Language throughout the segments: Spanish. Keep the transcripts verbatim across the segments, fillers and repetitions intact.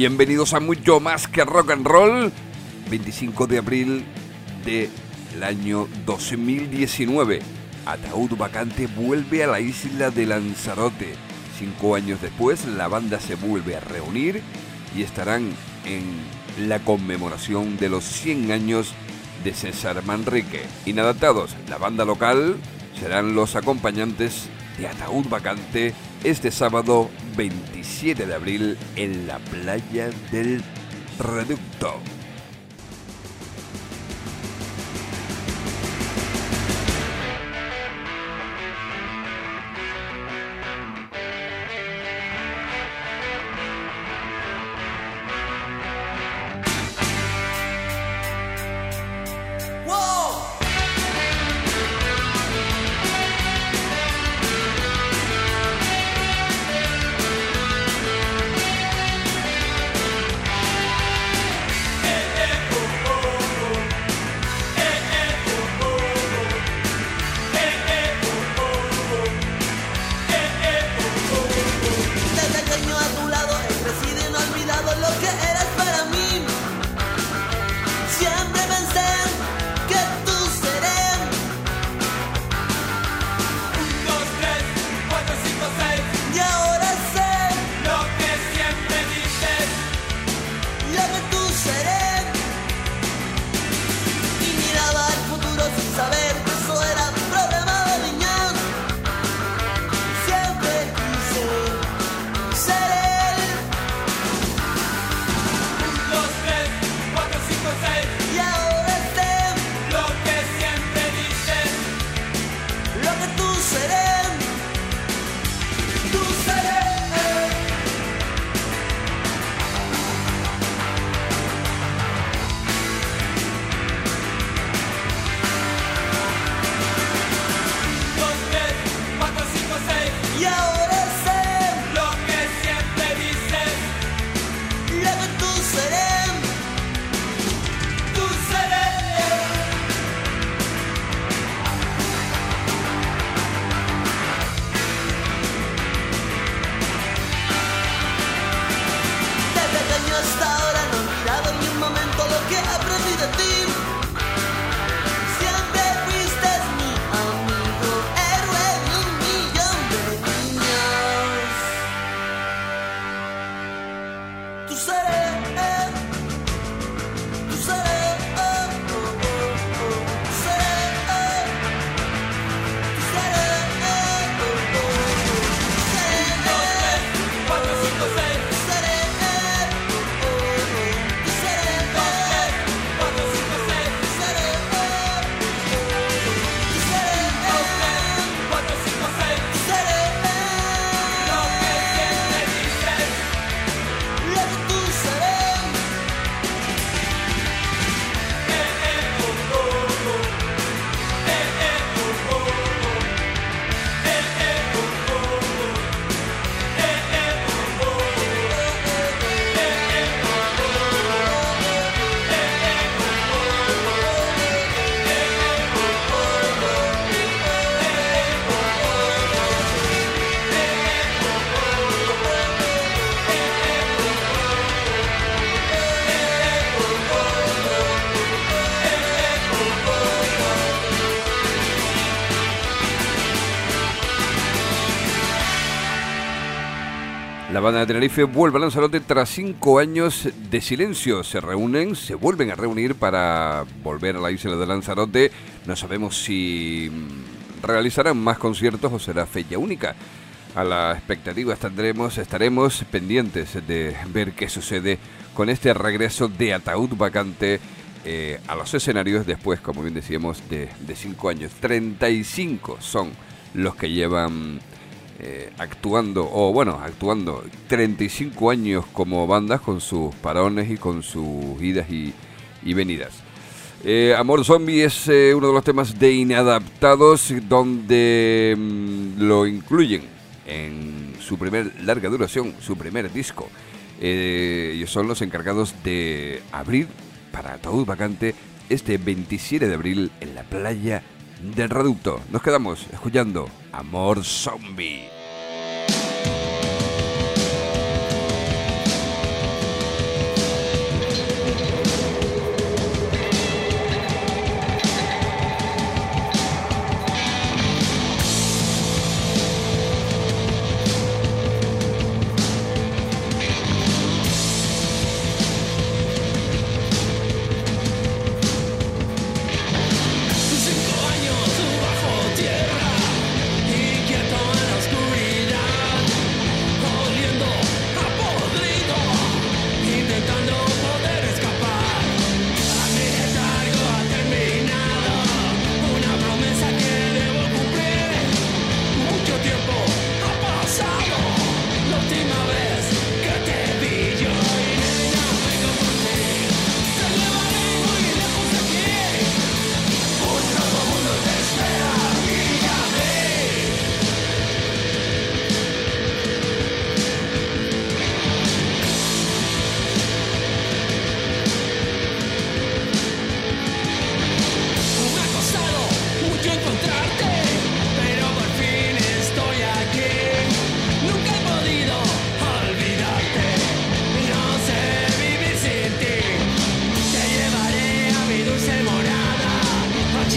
Bienvenidos a Mucho Más Que Rock and Roll. veinticinco de abril del año dos mil diecinueve. Ataúd Vacante vuelve a la isla de Lanzarote. Cinco años después, la banda se vuelve a reunir y estarán en la conmemoración de los cien años de César Manrique. Inadaptados, la banda local, serán los acompañantes de Ataúd Vacante este sábado veintisiete de abril en la playa del Reducto. La banda de Tenerife vuelve a Lanzarote tras cinco años de silencio. Se reúnen, se vuelven a reunir para volver a la isla de Lanzarote. No sabemos si realizarán más conciertos o será fecha única. A la expectativa estaremos, estaremos pendientes de ver qué sucede con este regreso de Ataúd Vacante eh, a los escenarios después, como bien decíamos, de, de cinco años. treinta y cinco son los que llevan Eh, actuando, o bueno, actuando treinta y cinco años como bandas, con sus parones y con sus idas y, y venidas. Eh, Amor Zombie es eh, uno de los temas de Inadaptados, donde mm, lo incluyen en su primer larga duración, su primer disco. Eh, ellos son los encargados de abrir para Ataúd Vacante este veintisiete de abril en la playa del Reducto. Nos quedamos escuchando Amor Zombie.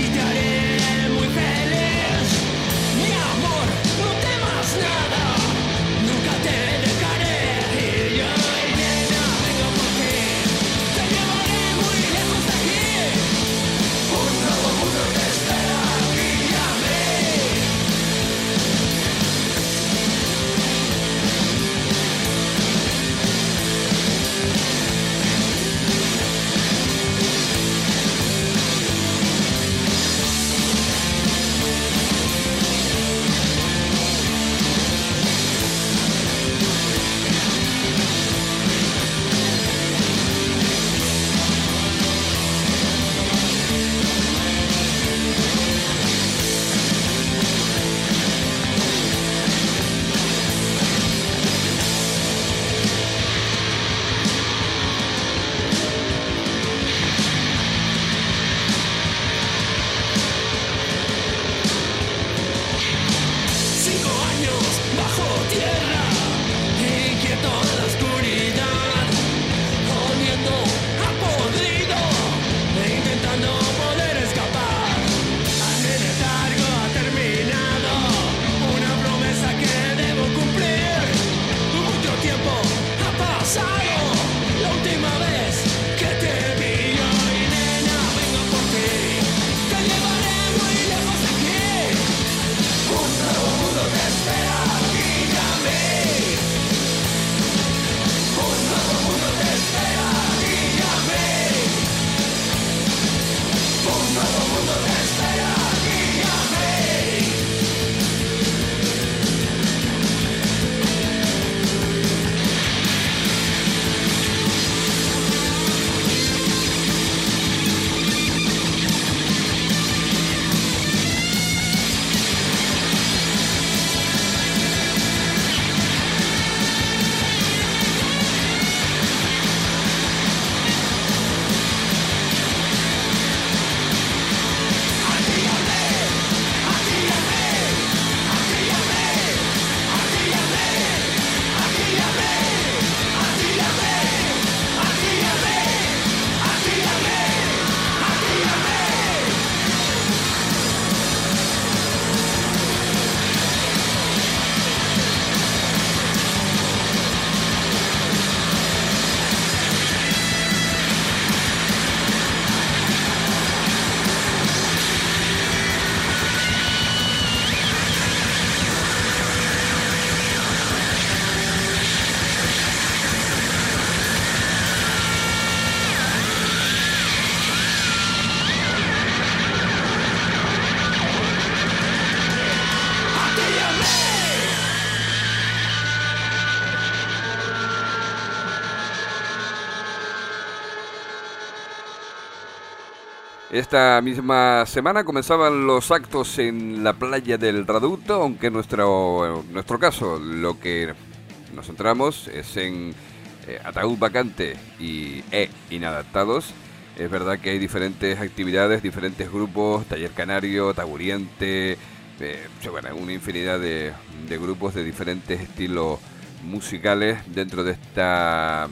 Esta misma semana comenzaban los actos en la playa del Reducto, aunque en nuestro, en nuestro caso lo que nos centramos es en eh, Ataúd Vacante y E Inadaptados. Es verdad que hay diferentes actividades, diferentes grupos, Taller Canario, Taburiente, eh, bueno, una infinidad de, de grupos de diferentes estilos musicales dentro de esta...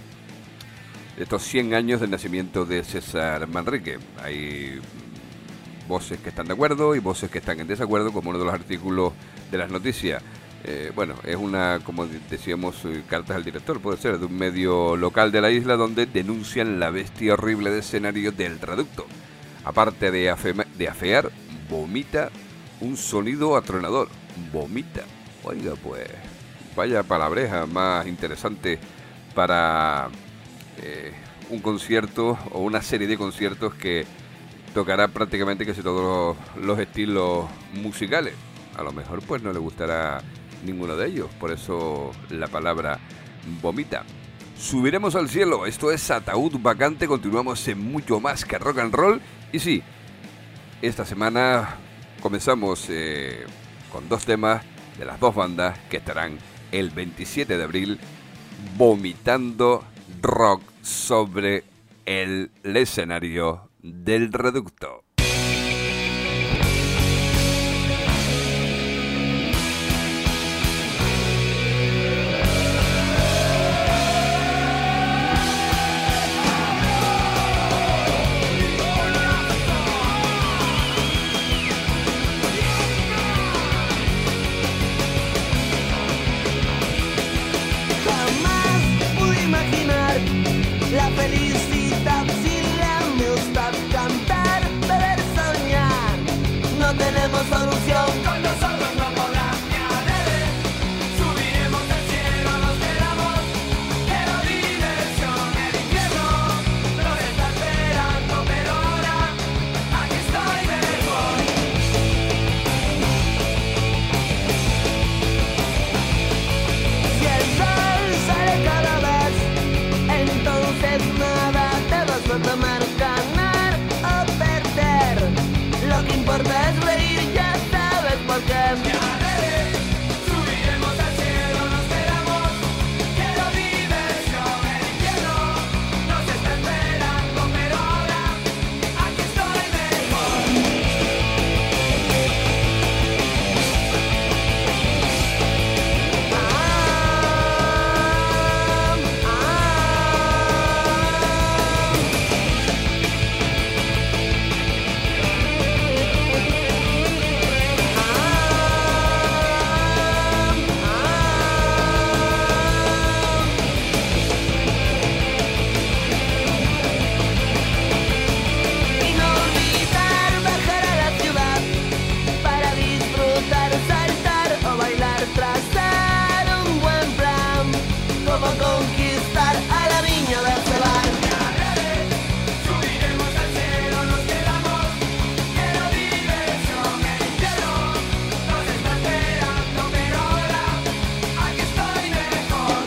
estos cien años del nacimiento de César Manrique. Hay voces que están de acuerdo y voces que están en desacuerdo, como uno de los artículos de las noticias. Eh, bueno, es una, como decíamos, cartas al director, puede ser, de un medio local de la isla donde denuncian la bestia horrible de escenario del Reducto. Aparte de, afe- de afear, vomita un sonido atronador. Vomita. Oiga, pues, vaya palabreja más interesante para... Eh, un concierto o una serie de conciertos que tocará prácticamente casi todos los, los estilos musicales. A lo mejor pues no le gustará ninguno de ellos, por eso la palabra vomita. Subiremos al cielo, esto es Ataúd Vacante, continuamos en mucho más que rock and roll. Y sí, esta semana comenzamos eh, con dos temas de las dos bandas que estarán el veintisiete de abril vomitando rock sobre el escenario del Reducto. no tenemos solución. Con nosotros no podrás ni adrede. Subiremos al cielo, nos quedamos. Quiero diversión, el infierno nos está esperando, pero ahora aquí estoy mejor. Si el sol sale cada vez, entonces nada te vas a tomar, ganar o perder. Lo que importa es reír, ya sabes por qué. Ni adrede. Subiremos al cielo, nos quedamos. Quiero diversión, el infierno nos está esperando, pero ahora aquí estoy mejor. Ah, ah, Y no olvidar bajar a la ciudad para disfrutar, saltar o bailar, trazar un buen plan, como conquistar a la niña de Cebar. Subiremos al cielo, nos quedamos. Quiero diversión, el infierno nos está esperando, pero ahora aquí estoy mejor.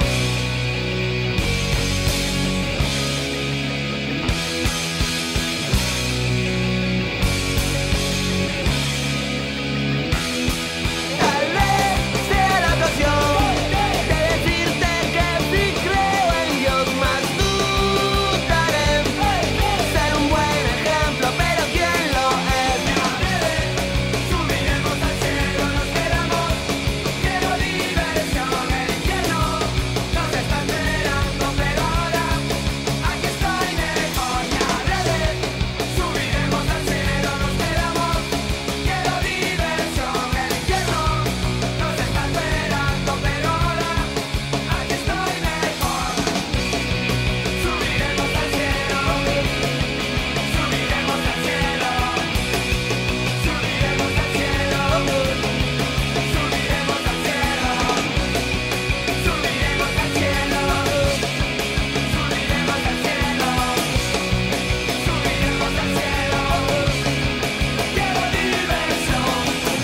Tal vez sea la ocasión de decirte que si creo en Dios más dudaré. Ser un buen ejemplo, pero ¿quién lo es? Subiremos al cielo, nos quedamos. Quiero diversión, el infierno nos está esperando, pero ahora aquí estoy mejor. Subiremos al cielo, nos quedamos. Quiero diversión, el infierno nos está esperando, pero ahora aquí estoy mejor. Subiremos al cielo, subiremos al cielo, subiremos al cielo, subiremos al cielo, subiremos al cielo, subiremos al cielo, subiremos al cielo. Quiero diversión.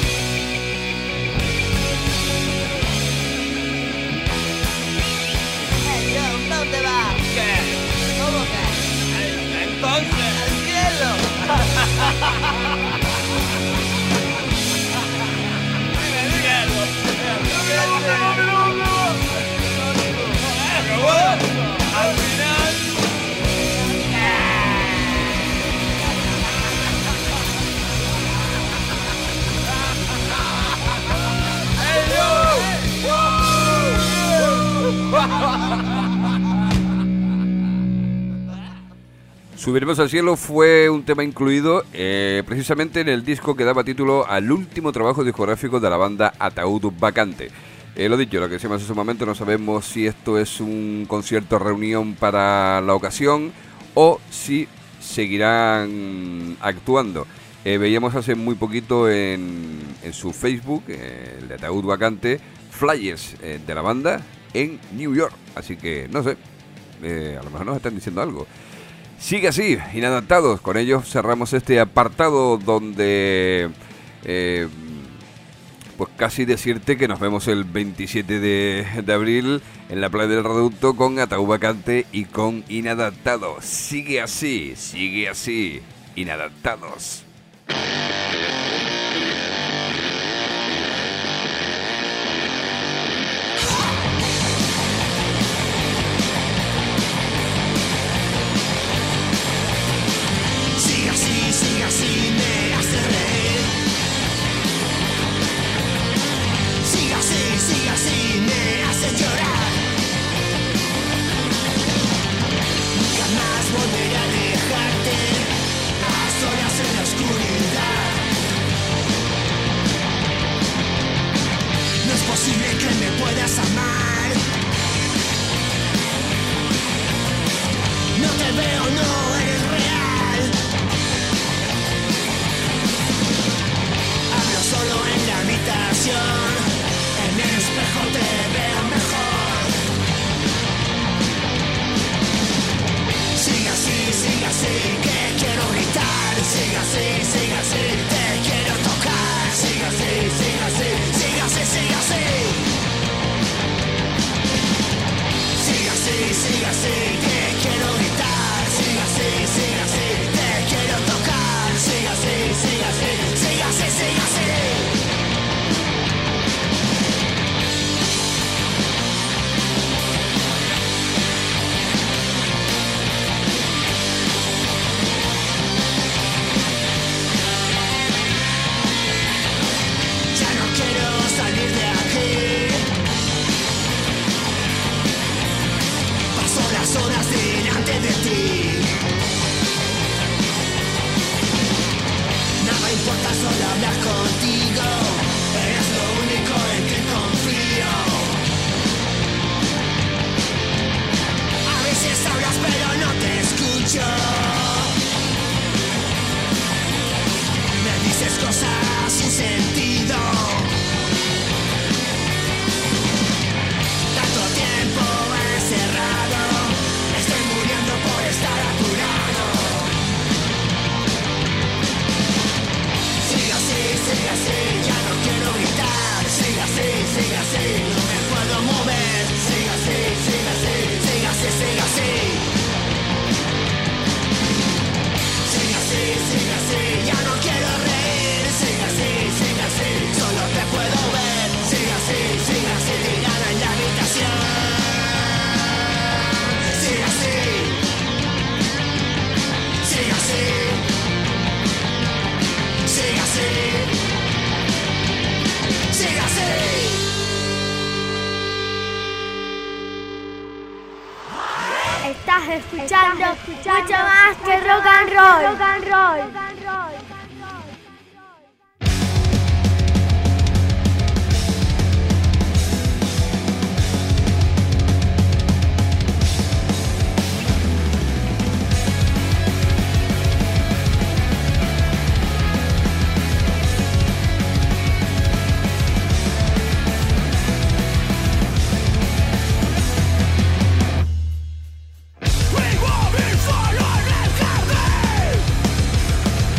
Hey, John, ¿dónde vas? ¿Qué? ¿Cómo que? Entonces, ¡Al cielo! me dijeron. Pero bueno, al final. ¡Hey, Subiremos al cielo fue un tema incluido eh, precisamente en el disco que daba título al último trabajo discográfico de la banda Ataúd Vacante. Eh, lo dicho, lo que decíamos en su momento, no sabemos si esto es un concierto reunión para la ocasión o si seguirán actuando. Eh, veíamos hace muy poquito en, en su Facebook, eh, el de Ataúd Vacante, flyers eh, de la banda en New York. Así que, no sé, eh, a lo mejor nos están diciendo algo. Sigue así, Inadaptados. Con ellos cerramos este apartado donde, eh, pues casi decirte que nos vemos el veintisiete de, de abril en la playa del Reducto con Ataúd Vacante y con Inadaptados. Sigue así, sigue así, Inadaptados. Sigue así, sigue así, me hace reír. Sigue así, sigue así, me hace llorar. Nunca más volveré a dejarte a solas en la oscuridad. No es posible que me puedas amar. No te veo, no eres real. visión. En el espejo te veo mejor. Sigue así, sigue así, que quiero gritar. Sigue así, sigue así, te quiero tocar. Sigue así, sigue así, sigue así, sigue así. Sigue así, sigue así, que quiero gritar. Sigue así, sigue así, te quiero tocar. Sigue así, sigue así, sigue así, sigue así. Ya no quiero salir de aquí. Paso las horas delante de ti. Nada importa, solo hablar contigo. Eres lo único en que confío. A veces hablas pero no te escucho. Me dices cosas sin sentido. Tanto tiempo encerrado, estoy muriendo por estar a tu lado. Sigue así, sigue así, ya no quiero gritar. Sigue así, sigue así, no me puedo mover. Sigue así, sigue así, sigue así, sigue así. Sigue así, sigue así, ya no quiero reír. Sigue así, sigue así, solo te puedo ver. Sigue así, sigue así, tirada en la habitación. Sigue así, sigue así, sigue así, sigue así. Estás escuchando, mucho más que rock and roll. Rock and roll. We will be fire in el jardín.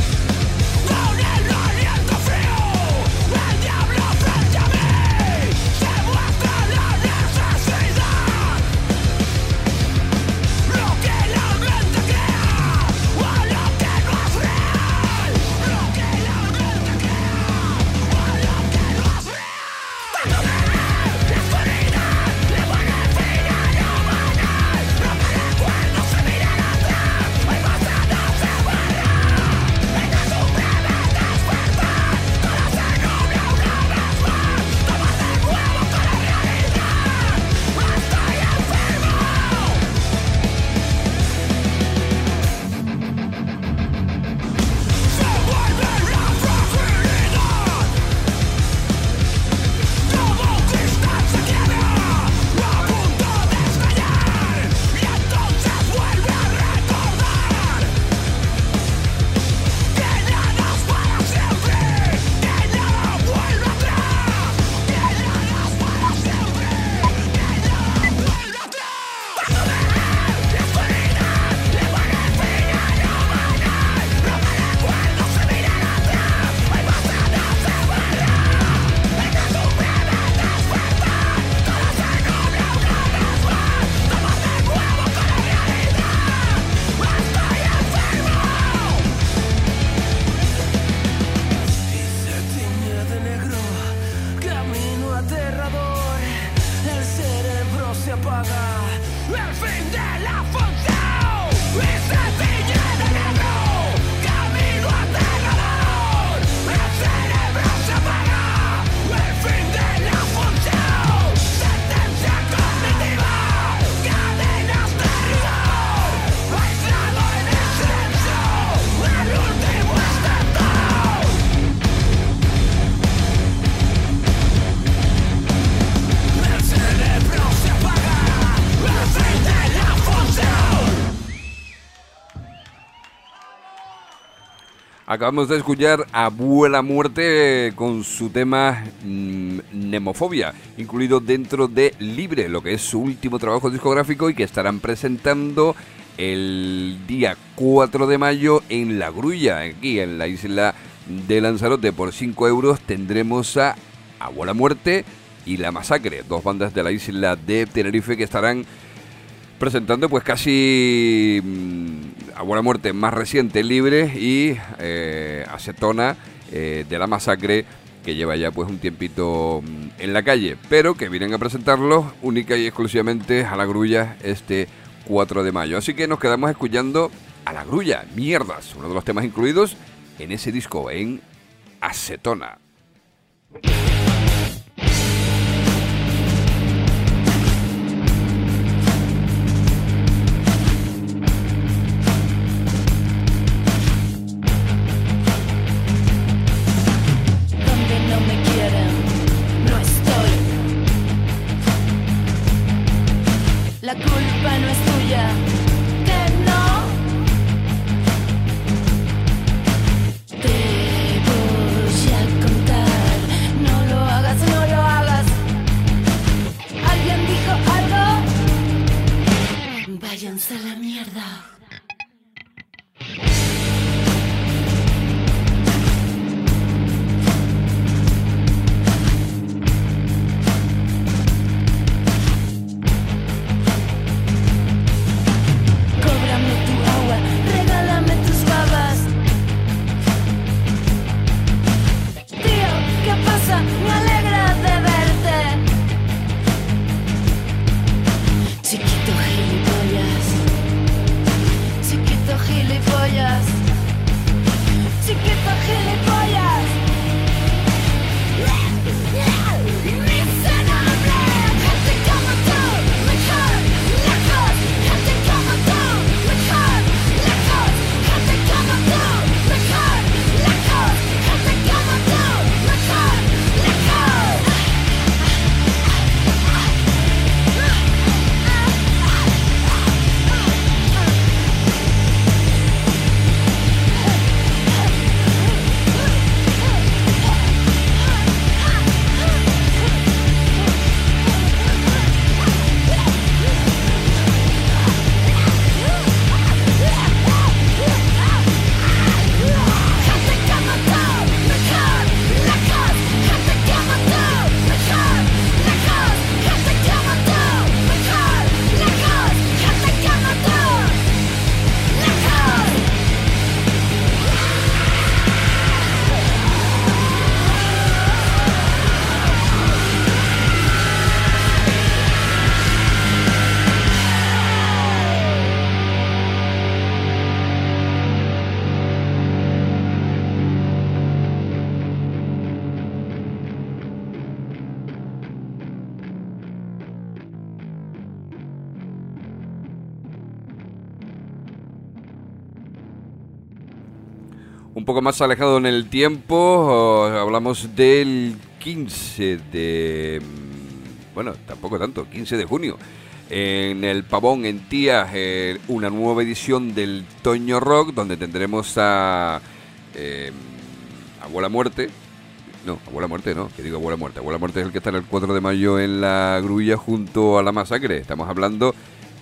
Acabamos de escuchar a Abuela Muerte con su tema mmm, Nemofobia, incluido dentro de Libre, lo que es su último trabajo discográfico y que estarán presentando el día cuatro de mayo en La Grulla, aquí en la isla de Lanzarote. Por cinco euros tendremos a Abuela Muerte y La Masacre, dos bandas de la isla de Tenerife que estarán presentando pues casi mmm, Abuela Muerte más reciente, Libre, y eh, Acetona eh, de La Masacre, que lleva ya pues un tiempito mmm, en la calle, pero que vienen a presentarlos única y exclusivamente a La Grulla este cuatro de mayo. Así que nos quedamos escuchando a La Grulla, Mierdas, uno de los temas incluidos en ese disco, en Acetona. La culpa no es tuya, que no. Te voy a contar, no lo hagas, no lo hagas. ¿Alguien dijo algo? Váyanse a la mierda. Me alegra de verte, chiquito gilipollas, chiquito gilipollas, chiquito gilipollas. Miserable, gente como tú, mejor lejos, gente como tú, mejor lejos, gente como tú, mejor lejos, gente como tú, mejor. Un poco más alejado en el tiempo, hablamos del quince de... Bueno, tampoco tanto, quince de junio. En el Pavón, en Tías, eh, una nueva edición del Toño Rock, donde tendremos a... Eh, Abuela Muerte. No, Abuela Muerte no, que digo Abuela Muerte. Abuela Muerte es el que está el cuatro de mayo en La Grulla junto a La Masacre. Estamos hablando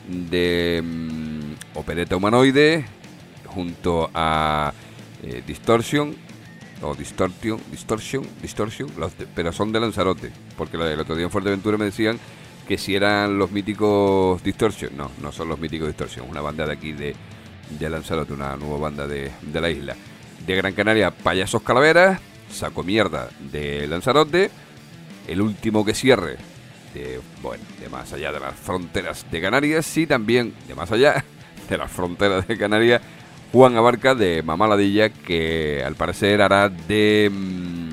de um, Opereta Humanoide junto a... Eh, Distortion o Distortion, Distortion, Distortion, los de, pero son de Lanzarote, porque el otro día en Fuerteventura me decían que si eran los míticos Distortion. No, no son los míticos Distortion, una banda de aquí de, de Lanzarote, una nueva banda de, de la isla. De Gran Canaria, Payasos Calaveras, Saco Mierda de Lanzarote, el último que cierre de, bueno, de más allá de las fronteras de Canarias, y también de más allá de las fronteras de Canarias, Juan Abarca de Mamá Ladilla, que al parecer hará de... Mmm,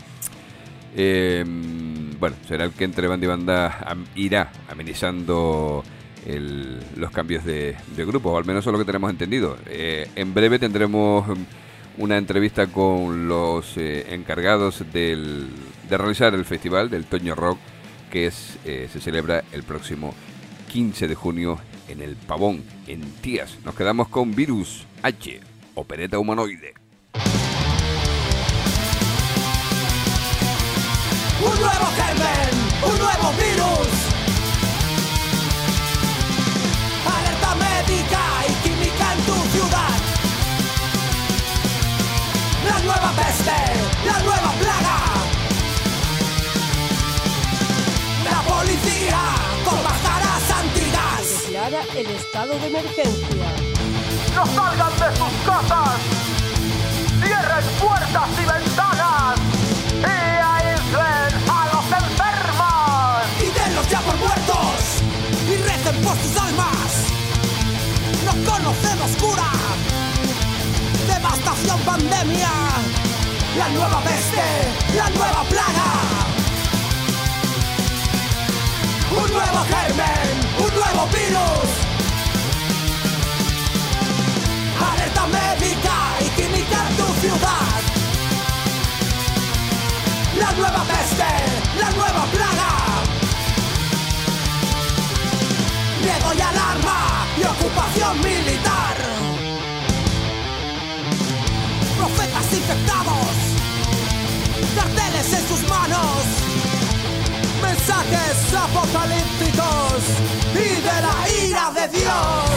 eh, bueno, será el que entre banda y banda am, irá amenizando el, los cambios de, de grupo, o al menos eso es lo que tenemos entendido. Eh, en breve tendremos una entrevista con los eh, encargados del, de realizar el festival del Toño Rock, que es, eh, se celebra el próximo quince de junio en el Pavón, en Tías. Nos quedamos con Virus H, Opereta Humanoide. el estado de emergencia. ¡No salgan de sus casas! ¡Cierren puertas y ventanas! ¡Y aíslen a los enfermos! Y denlos ya por muertos y recen por sus almas. No conocemos cura. Devastación, pandemia. La nueva peste, la nueva plaga. Un nuevo germen, un nuevo virus. Alerta médica y química en tu ciudad. La nueva peste, la nueva plaga. Miedo y alarma y ocupación militar. Profetas infectados, carteles en sus manos, mensajes apocalípticos y de la ira de Dios.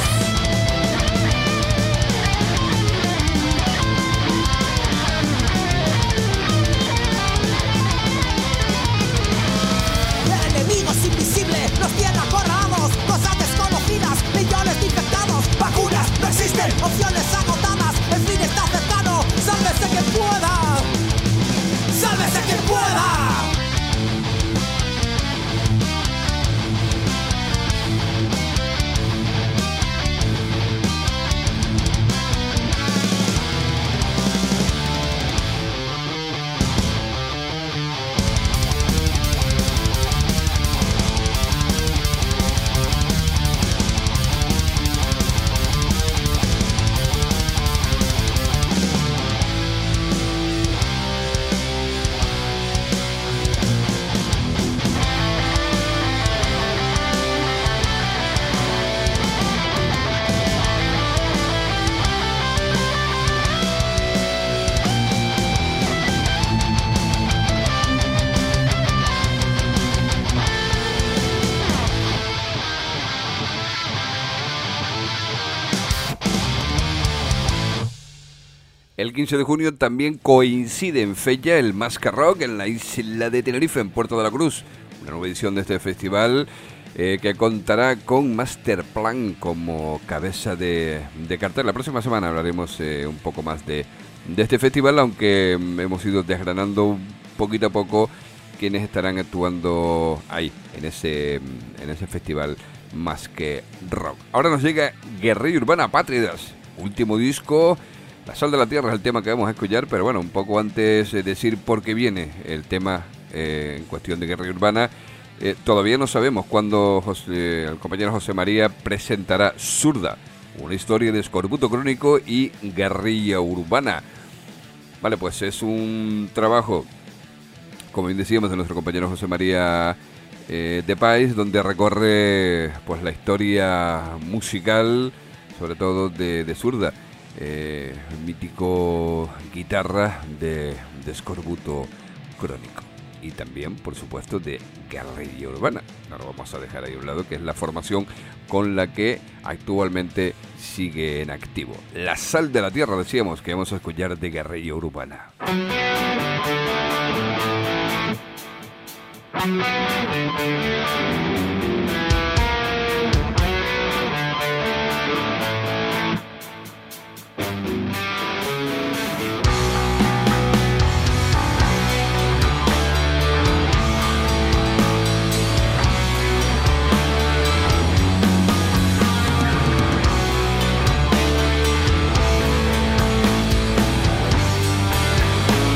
El enemigo es invisible, nos tiene acorralados, cosas desconocidas, millones de infectados, vacunas no existen, opciones agotadas, el fin está cercano, sálvese quien pueda, sálvese quien pueda. El quince de junio también coincide en fecha el Masca Rock en la isla de Tenerife, en Puerto de la Cruz. Una nueva edición de este festival eh, que contará con Masterplan como cabeza de, de cartel. La próxima semana hablaremos eh, un poco más de, de este festival, aunque mm, hemos ido desgranando poquito a poco quienes estarán actuando ahí, en ese, en ese festival Más que Rock. Ahora nos llega Guerrilla Urbana Pátridas, último disco. La Sal de la Tierra es el tema que vamos a escuchar, pero bueno, un poco antes de decir por qué viene el tema eh, en cuestión de Guerrilla Urbana, eh, todavía no sabemos cuándo José, el compañero José María presentará Zurda, una historia de escorbuto crónico y guerrilla urbana. Vale, pues es un trabajo, como bien decíamos, de nuestro compañero José María eh, de País, donde recorre pues la historia musical, sobre todo de, de Zurda. Eh, mítico guitarra de, de escorbuto crónico y también, por supuesto, de guerrilla urbana. No lo vamos a dejar ahí a un lado, que es la formación con la que actualmente sigue en activo. La Sal de la Tierra, decíamos, que vamos a escuchar de guerrilla urbana.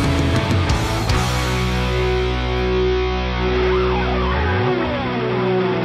Thank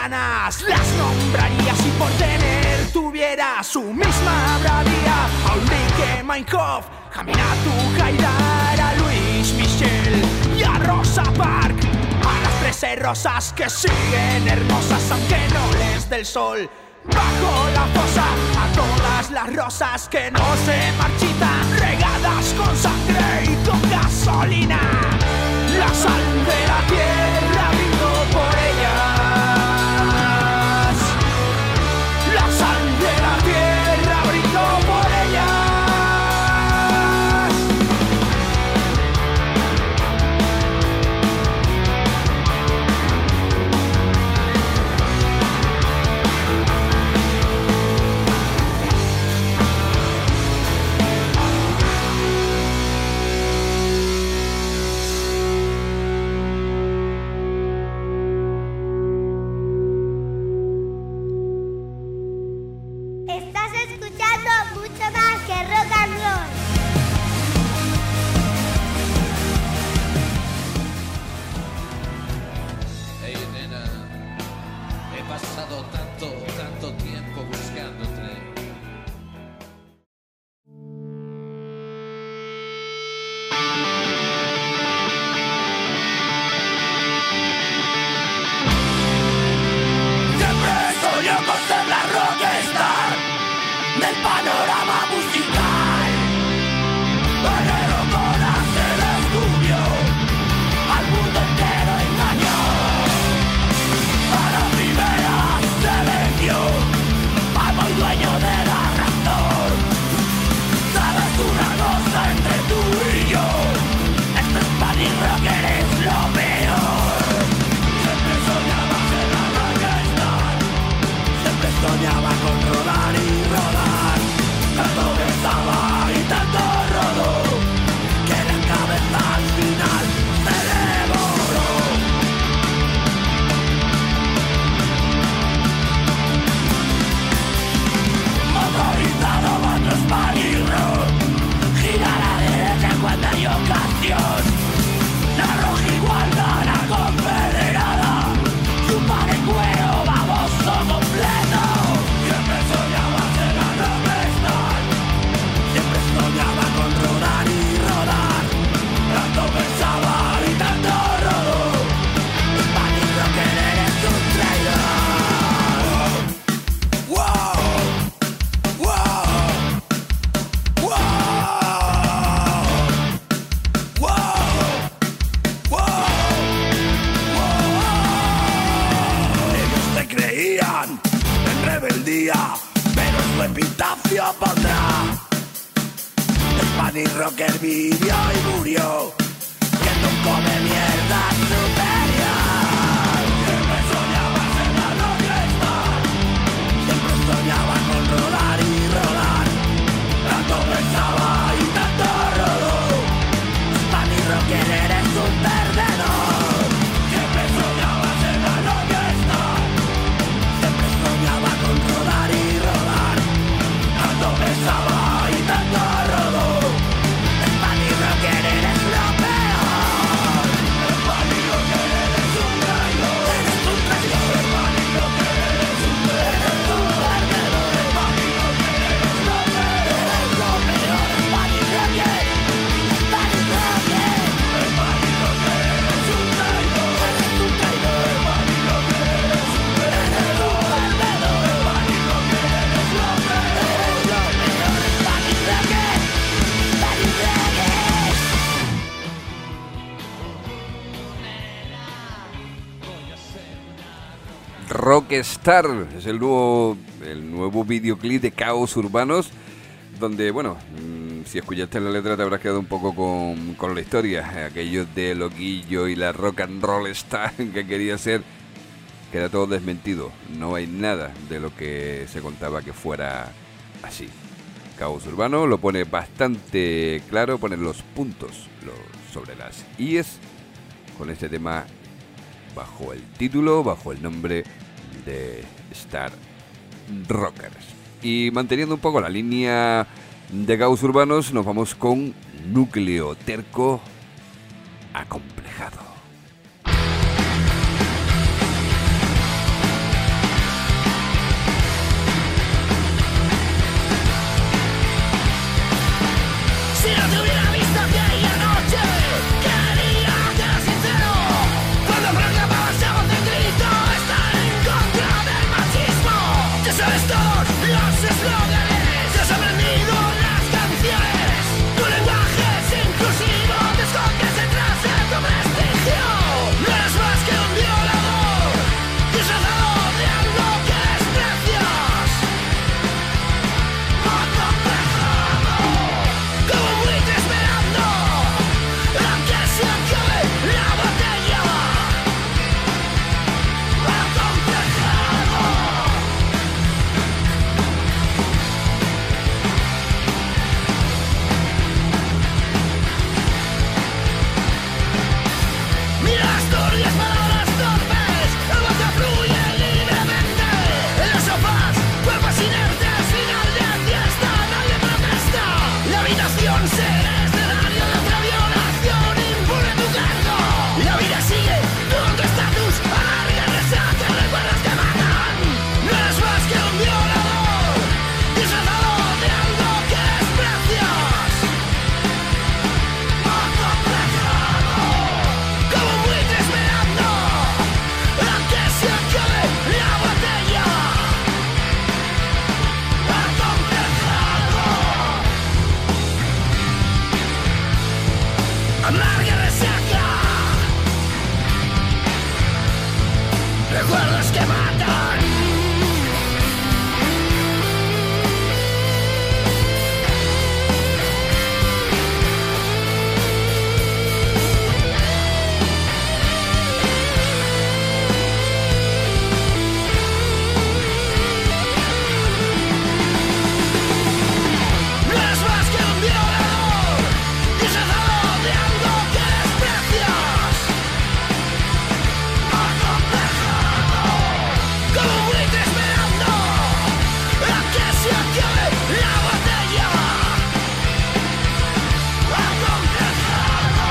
ganas las nombraría si por tener tuviera su misma bravía. A Ulrike Meinhof, Aminatu Haidar, a Luis Michel y a Rosa Parks, a las trece rosas que siguen hermosas aunque no les dé el sol. Bajo la fosa, a todas las rosas que no se marchitan, regadas con sangre y con gasolina. La sal de la tierra brindo por ellas. La sal de la tierra brindo por ellas. Estás escuchando mucho más que rock and roll. Hey nena, he pasado tanto, tanto tiempo buscándote. Siempre soñé con ser la rockstar del panorama musical. Pero con hacer estudio al mundo entero engañó. Para primeras se vendió al muy dueño de la razón. Sabes una cosa entre tú y yo, este Spanish Rocker es lo peor. Siempre soñaba ser la rockstar, siempre soñaba con rodar y rodar. Tanto besaba y tanto rodó que la cabeza al final se devoró. Motorizado cuando Spanish Rock gira a la derecha cuando hay ocasión. La roja igualdad, la confederada y un par de cuero baboso completo. Siempre soñaba ser la rockstar, siempre soñaba con rodar y rodar. Tanto pensaba y tanto rodó, Spanish Rocker eres un traidor. Wow, wow, wow, wow, wow. Ellos se creían en rebeldía, pero su epitafio pondrá: Spanish Rocker vivió y murió siendo un come mierda superior. Siempre soñaba ser la rockstar, siempre soñaba con rodar y rodar. Tanto pensaba y tanto rodó, Spanish Rocker eres un perdedor. Siempre soñaba ser la rockstar, siempre soñaba con rodar y rodar. Tanto pensaba y tanto rodó, Spanish Rocker eres lo peor. Spanish Rocker eres un traidor, eres un traidor. Spanish Rocker eres un perdedor, eres un perdedor. Spanish Rocker eres lo peor, eres lo peor. Spanish Rocker, Spanish Rocker. Spanish Rocker eres un traidor, eres un traidor. Spanish Rocker eres un perdedor, eres un perdedor. Spanish Rocker eres lo peor, eres lo peor. Spanish Rocker, Spanish Rocker. Rockstar es el nuevo, el nuevo videoclip de Caos Urbanos, donde, bueno, mmm, si escuchaste la letra te habrás quedado un poco con, con la historia, aquello de Loquillo y la rock and roll star que quería ser, queda todo desmentido, no hay nada de lo que se contaba que fuera así. Caos Urbano lo pone bastante claro, pone los puntos los, sobre las íes con este tema bajo el título, bajo el nombre de Star Rockers. Y manteniendo un poco la línea de Caos Urbanos, nos vamos con Núcleo Terco Acomplejado. sigue, ¿dónde está tus alargas? ¿Te recuerdas que matan? No es más que un violador, disfrazado de algo que desprecias. Acomplejado, como un buitre esperando a que se acabe la botella. Acomplejado, amarga resaca, recuerdos que matan. No es más que un violador, disfrazado de algo que desprecias. Acomplejado, como un buitre esperando a que se acabe la botella. Acomplejado.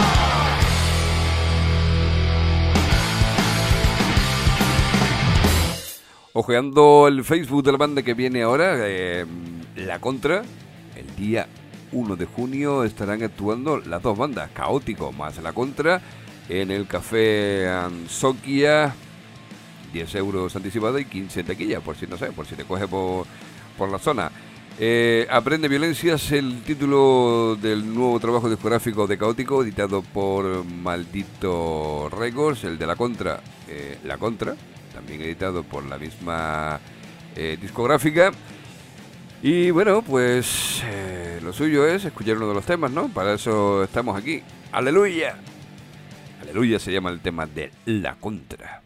Ojeando el Facebook de la banda que viene ahora, eh, La Contra, el día uno de junio estarán actuando las dos bandas, Caótico más La Contra, en el Café Ansoquia, diez euros anticipada y quince en taquilla, por si no sé, por si te coge por, por la zona. Eh, Aprende Violencia es el título del nuevo trabajo discográfico de Caótico, editado por Maldito Records. El de La Contra, eh, La Contra, también editado por la misma eh, discográfica. Y bueno, pues eh, lo suyo es escuchar uno de los temas, ¿no? Para eso estamos aquí. ¡Aleluya! Aleluya se llama el tema de La Contra.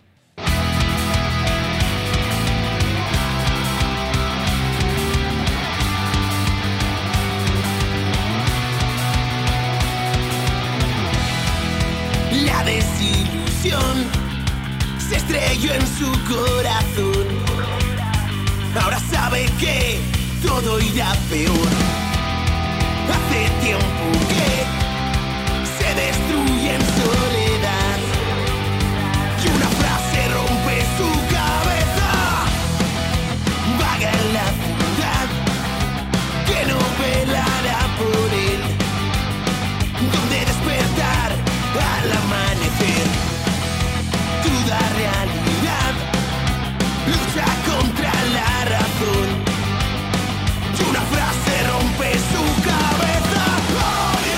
La desilusión se estrelló en su corazón. Ahora sabe que todo irá peor. Hace tiempo que se destruye en soledad y una frase rompe su cabeza. Vaga en la ciudad que no velará por él, donde despertar al amanecer. Cruda realidad lucha contra la razón y una frase rompe su cabeza. ¡Oh!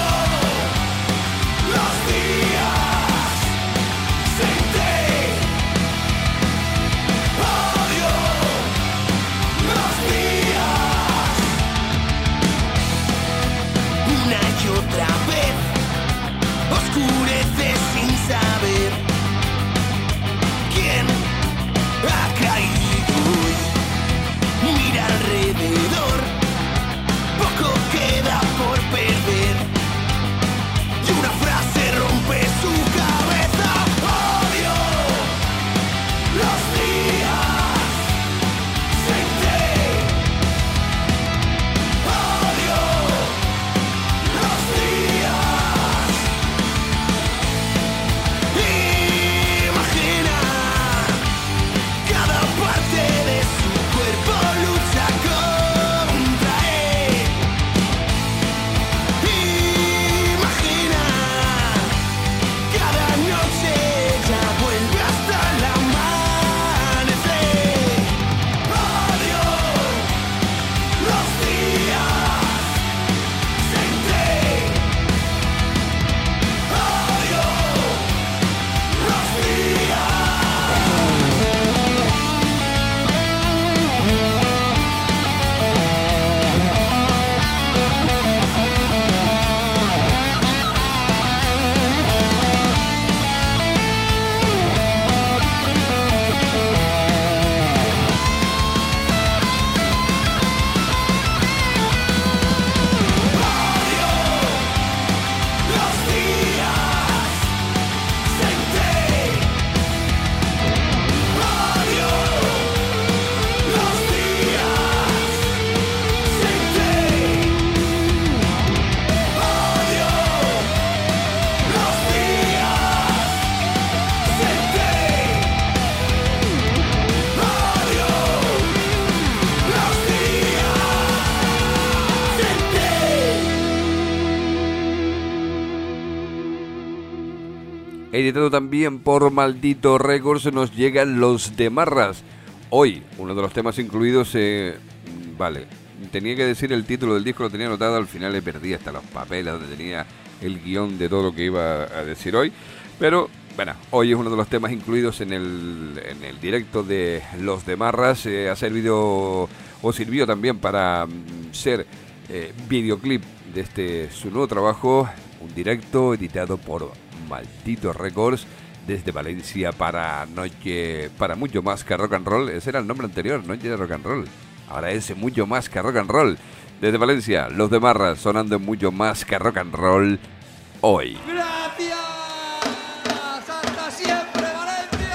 editado también por Maldito Records, nos llegan Los de Marras. Hoy, uno de los temas incluidos, eh, vale, tenía que decir el título del disco, lo tenía anotado, al final le perdí hasta los papeles donde tenía el guión de todo lo que iba a decir hoy, pero bueno, hoy es uno de los temas incluidos en el, en el directo de Los de Marras. Eh, ha servido o sirvió también para mm, ser eh, videoclip de este su nuevo trabajo, un directo editado por Maldito Records desde Valencia para Noche, para Mucho Más que Rock and Roll. Ese era el nombre anterior, Noche de Rock and Roll. Ahora es Mucho Más que Rock and Roll. Desde Valencia, Los de Marras sonando en Mucho Más que Rock and Roll hoy. Gracias, hasta siempre Valencia.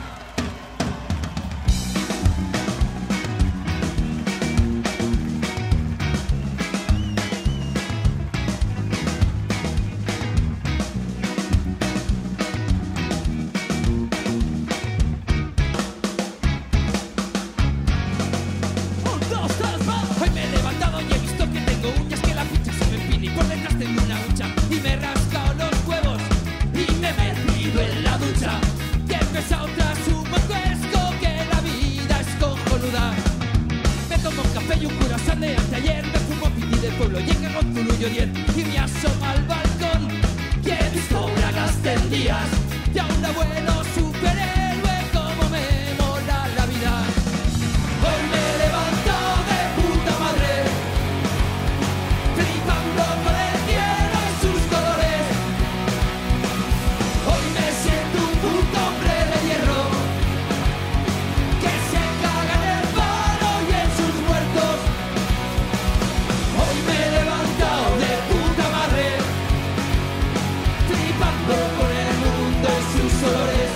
Un, dos, tres, va. Hoy me he levantado y he visto que tengo uñas, que la ficha se me empina y por detrás tengo una hucha. Y me he rascado los huevos y me he metido en la ducha. Que he empezado tras un buen cuesco, que la vida es cojonuda. Me tomo un café y un curasán de anteayer. Me fumo piti del pueblo y en con Tulullo diez. Y me asoma al balcón y he visto bragas tendidas de a un abuelo superhéroe. Como me mola la vida. Hoy me he levantado de puta madre, flipando con el cielo y sus colores. Hoy me siento un puto hombre de hierro, que se caga en el paro y en sus muertos. Hoy me he levantado de puta madre, flipando con el mundo y sus olores.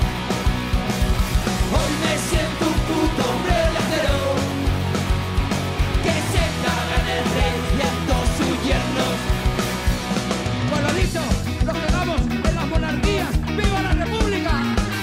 Hoy me siento un puto hombre de acero, que se caga en el rey y en todos sus yernos. Por lo dicho, nos quedamos en las monarquías. ¡Viva la República!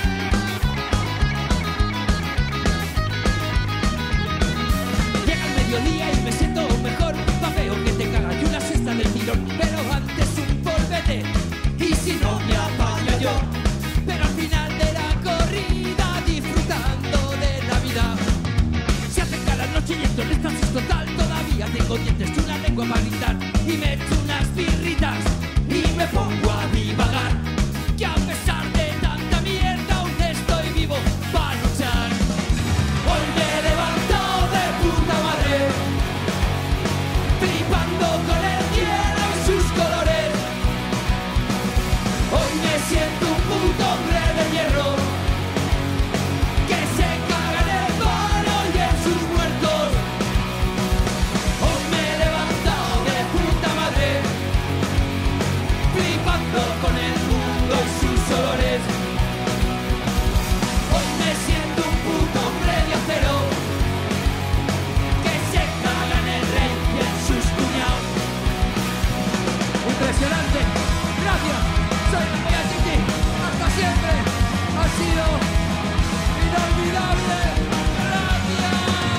Llega el mediodía y me siento mejor. Más feo que te caga y una siesta del tirón. Pero antes un polvete, y si no me apaño yo. Pero al final de la corrida, disfrutando de la vida. Se acerca la noche y esto no es total. Todavía tengo dientes y una lengua para gritar. Y me echo unas birritas y me pongo a divagar. Que a pesar de tanta mierda aún estoy vivo para luchar. Hoy me he levantado de puta madre, flipando con el cielo y sus colores. Hoy me siento un puto hombre de hierro, que se caga en el paro y en sus muertos. Hoy me he levantado de puta madre, flipando con el mundo y sus olores. Hoy me siento un puto hombre de acero, que se caga en el rey y en sus cuñados. Impresionante, gracias, soy la Maya Chiqui, hasta siempre, ha sido inolvidable, gracias.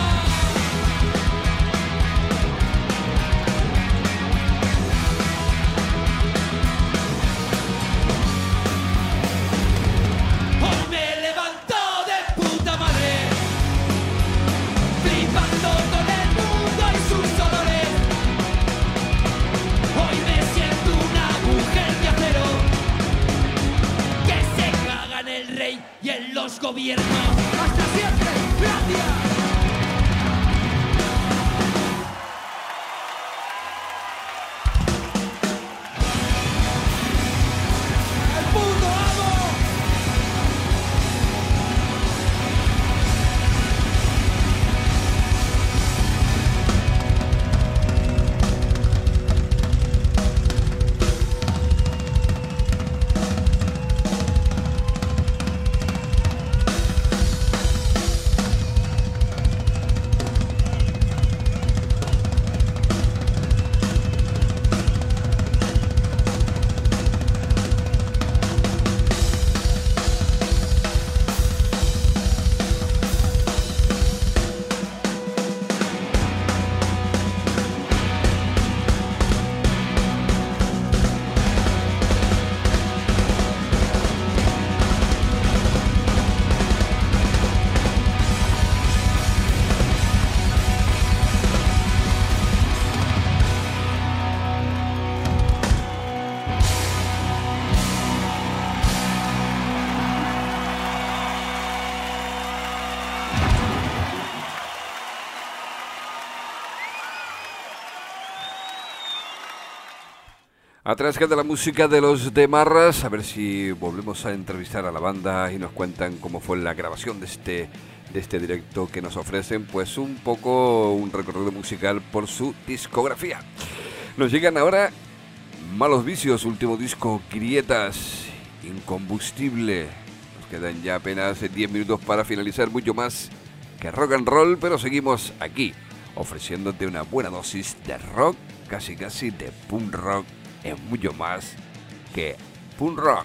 Hoy me he levantado de puta madre, flipando con el mundo y sus olores. Hoy me siento una mujer de acero, que se caga en el rey y en los gobiernos. ¡Hasta siempre! ¡Gracias! ¡El puto amo! Atrás queda la música de los de Marras, a ver si volvemos a entrevistar a la banda y nos cuentan cómo fue la grabación de este, de este directo que nos ofrecen, pues un poco un recorrido musical por su discografía. Nos llegan ahora Malos Vicios, último disco, Grietas, Incombustible. Nos quedan ya apenas diez minutos para finalizar, mucho más que rock and roll, pero seguimos aquí ofreciéndote una buena dosis de rock, casi casi de punk rock, es mucho más que punk rock.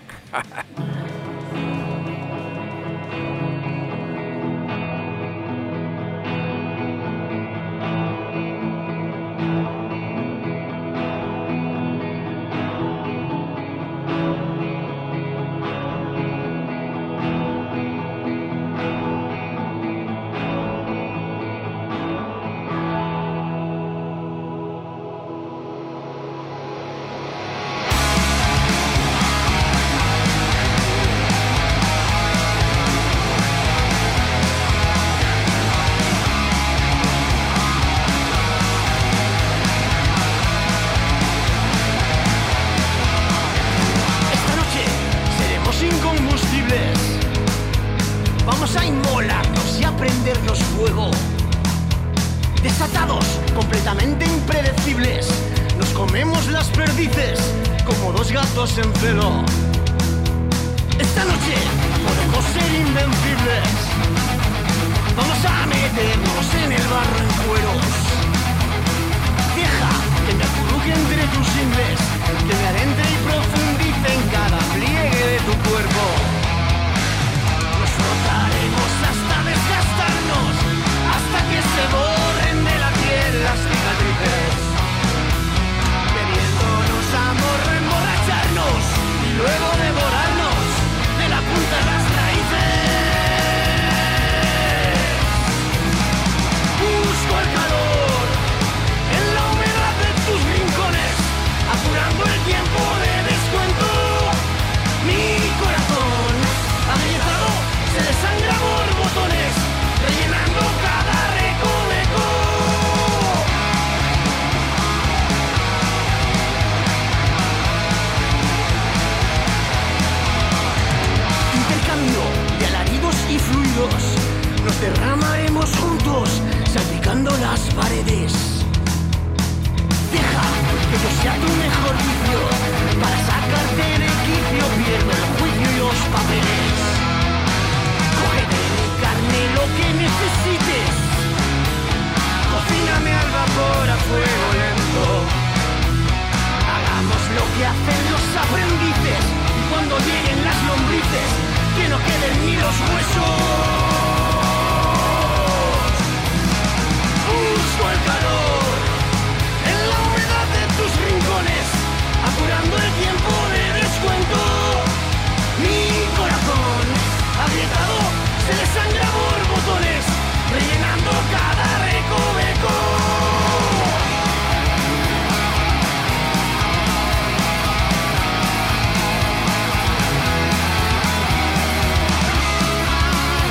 We'll be right back.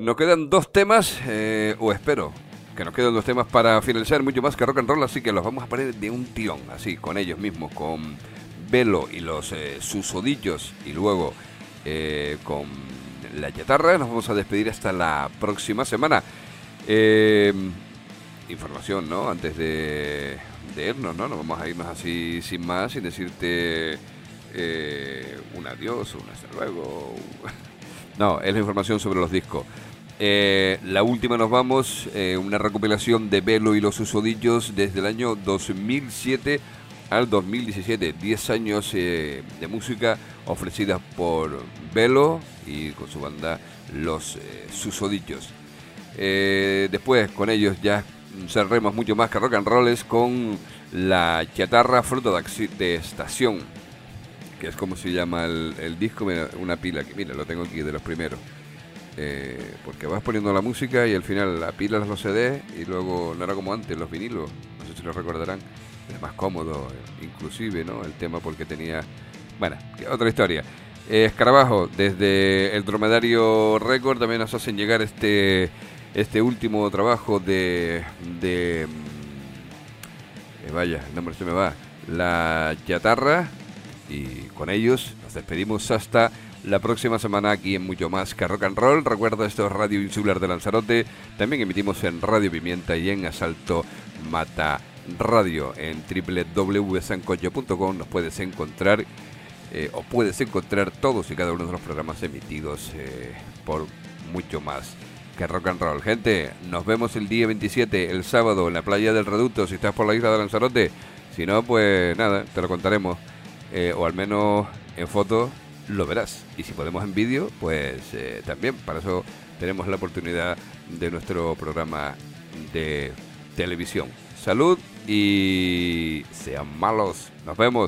Nos quedan dos temas, eh, o espero que nos quedan dos temas para finalizar mucho más que rock and roll, así que los vamos a poner de un tirón, así, con ellos mismos, con Velo y los eh, susodillos, y luego eh, con La Chatarra. Nos vamos a despedir hasta la próxima semana. Eh, información, ¿no? Antes de, de irnos, ¿no? Nos vamos a irnos así sin más, sin decirte eh, un adiós, un hasta luego. No, es la información sobre los discos. Eh, la última nos vamos, eh, una recopilación de Velo y los susodillos desde el año dos mil siete al dos mil diecisiete. diez años eh, de música ofrecida por Velo y con su banda Los eh, Susodillos. Eh, después con ellos ya cerremos mucho más que rock and rolls con La Chatarra, fruta de, acci- de estación, que es como se llama el, el disco. Mira, una pila que, mira, lo tengo aquí de los primeros. Eh, porque vas poniendo la música y al final la pila los C D y luego no era como antes los vinilos, no sé si lo recordarán, era más cómodo, inclusive, ¿no? El tema porque tenía, bueno, otra historia. Eh, Escarabajo, desde el Dromedario Record también nos hacen llegar este este último trabajo de de eh, vaya, el nombre se me va, La Chatarra, y con ellos nos despedimos hasta la próxima semana aquí en Mucho Más que Rock and Roll. Recuerda, esto es Radio Insular de Lanzarote. También emitimos en Radio Pimienta y en Asalto Mata Radio. En doble u doble u doble u punto sancocho punto com nos puedes encontrar eh, o puedes encontrar todos y cada uno de los programas emitidos eh, por Mucho Más que Rock and Roll. Gente, nos vemos el día veintisiete, el sábado, en la playa del Reducto, si estás por la isla de Lanzarote. Si no, pues nada, te lo contaremos, eh, o al menos en foto lo verás, y si podemos en vídeo, pues eh, también. Para eso tenemos la oportunidad de nuestro programa de televisión. Salud y sean malos. Nos vemos.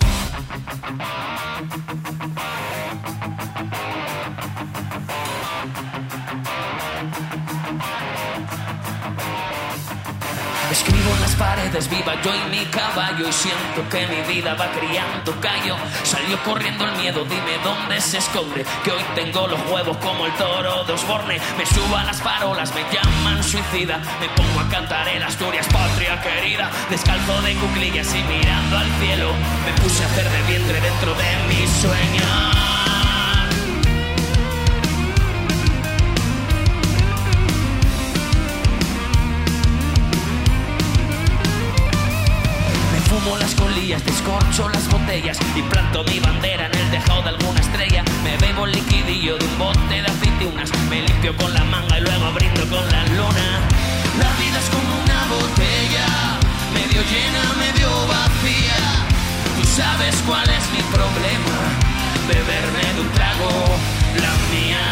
Escribo en las paredes, viva yo y mi caballo, y siento que mi vida va criando callo. Salió corriendo el miedo, dime dónde se esconde, que hoy tengo los huevos como el toro de Osborne. Me subo a las farolas, me llaman suicida, me pongo a cantar en Asturias, patria querida. Descalzo de cuclillas y mirando al cielo, me puse a hacer de vientre dentro de mis sueños. Fumo las colillas, descorcho las botellas y planto mi bandera en el tejado de alguna estrella. Me bebo el liquidillo de un bote de aceitunas, me limpio con la manga y luego brindo con la luna. La vida es como una botella, medio llena, medio vacía. Tú sabes cuál es mi problema, beberme de un trago la mía.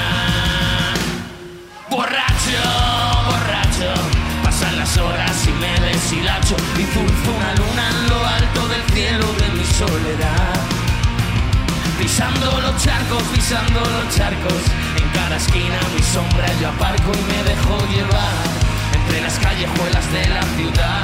Borracho, borracho, pasan las horas y me deshilacho y zurzo una luna en lo alto del cielo de mi soledad. Pisando los charcos, pisando los charcos, en cada esquina mi sombra yo aparco y me dejo llevar entre las callejuelas de la ciudad.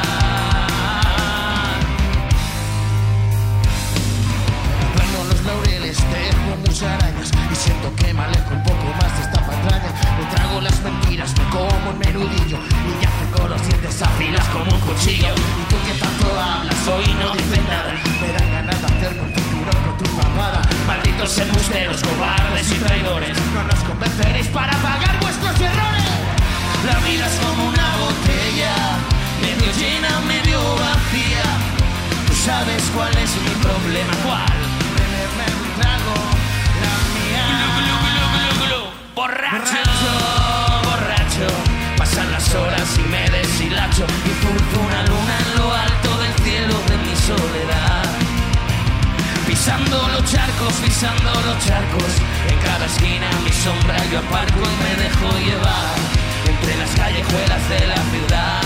Duermo los laureles, tejo musarañas y siento que me alejo un poco más de esta patraña. Me trago las mentiras, me como el menudillo y ya tengo los dientes afilados como un cuchillo. Y tú que tanto hablas hoy no dices nada, me dan ganas de hacerme un cinturón con tu papada. Malditos embusteros, cobardes y traidores, no nos convenceréis para pagar vuestros errores. La vida es como una botella, medio llena, medio vacía. Tú sabes cuál es mi problema, ¿cuál? Beberme un trago, la mía. Borracho, borracho, pasan las horas y me deshilacho y zurzo una luna en lo alto del cielo de mi soledad. Pisando los charcos, pisando los charcos, en cada esquina mi sombra yo aparco y me dejo llevar entre las callejuelas de la ciudad.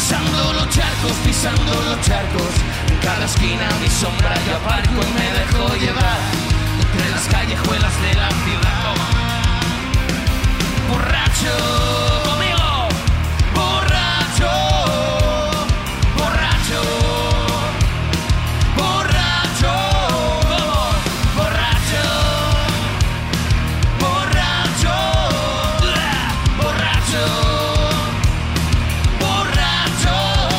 Pisando los charcos, pisando los charcos. En cada esquina mi sombra yo aparco y me dejo llevar entre las callejuelas de la ciudad. Borracho, conmigo, borracho, borracho, borracho, vamos, borracho, borracho, borracho, borracho.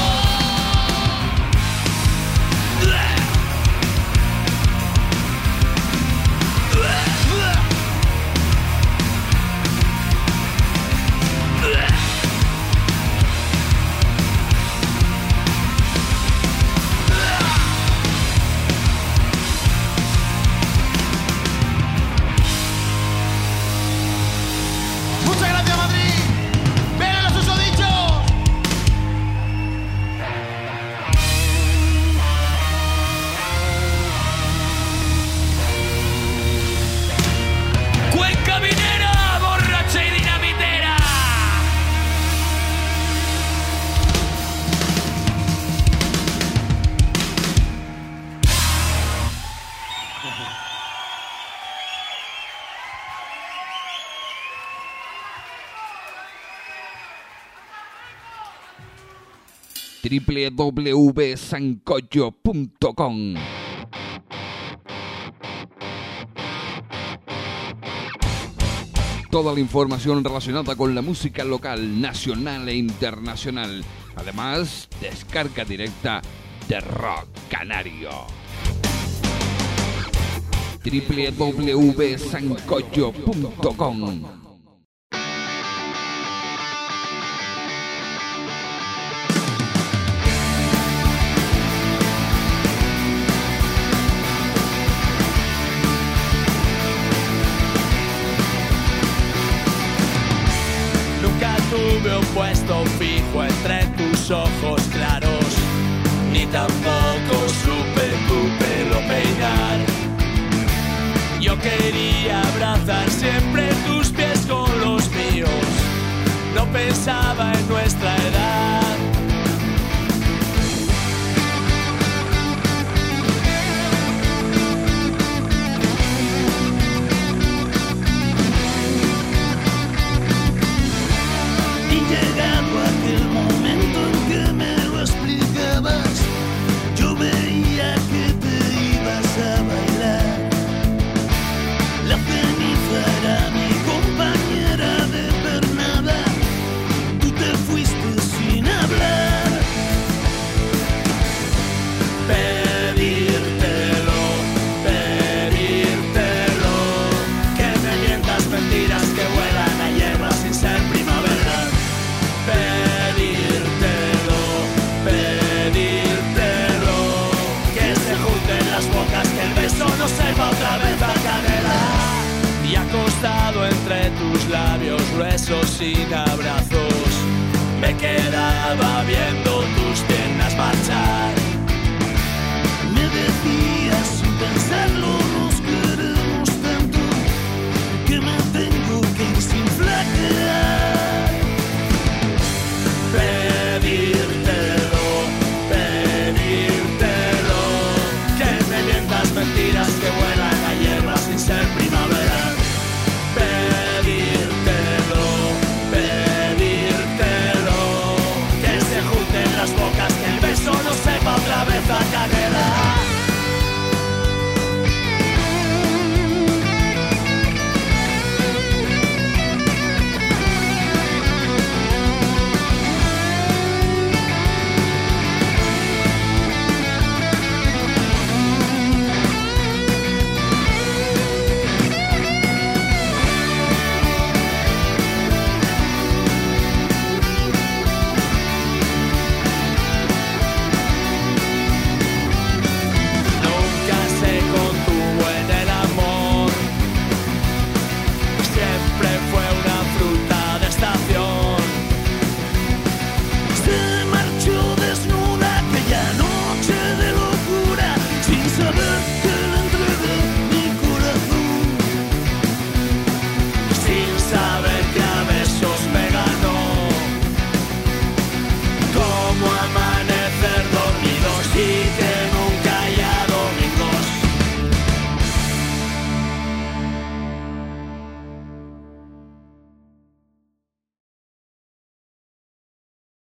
Muchas gracias, Madrid. ¡Vengan los susodichos! Cuenca minera, borracha y dinamitera. w w w punto sancocho punto com. Toda la información relacionada con la música local, nacional e internacional. Además, descarga directa de Rock Canario. w w w punto sancocho punto com. Nunca tuve un puesto fijo entre tus ojos claros, ni tampoco supe tu pelo peinar. Yo quería abrazar siempre tus pies con los míos, no pensaba en nuestra edad. Y llegado aquel momento en que me lo explicabas, yo veía que te ibas a bailar. La ceniza era mi compañera de pernada, tú te fuiste sin hablar. Pedírtelo, pedírtelo, que me mientas mentiras que huelan a hierba sin ser primavera. Pedírtelo, pedírtelo, que se junten las bocas, que el beso no sepa otra vez a canela. Y acostado entre tus labios gruesos sin abrazos, me quedaba viendo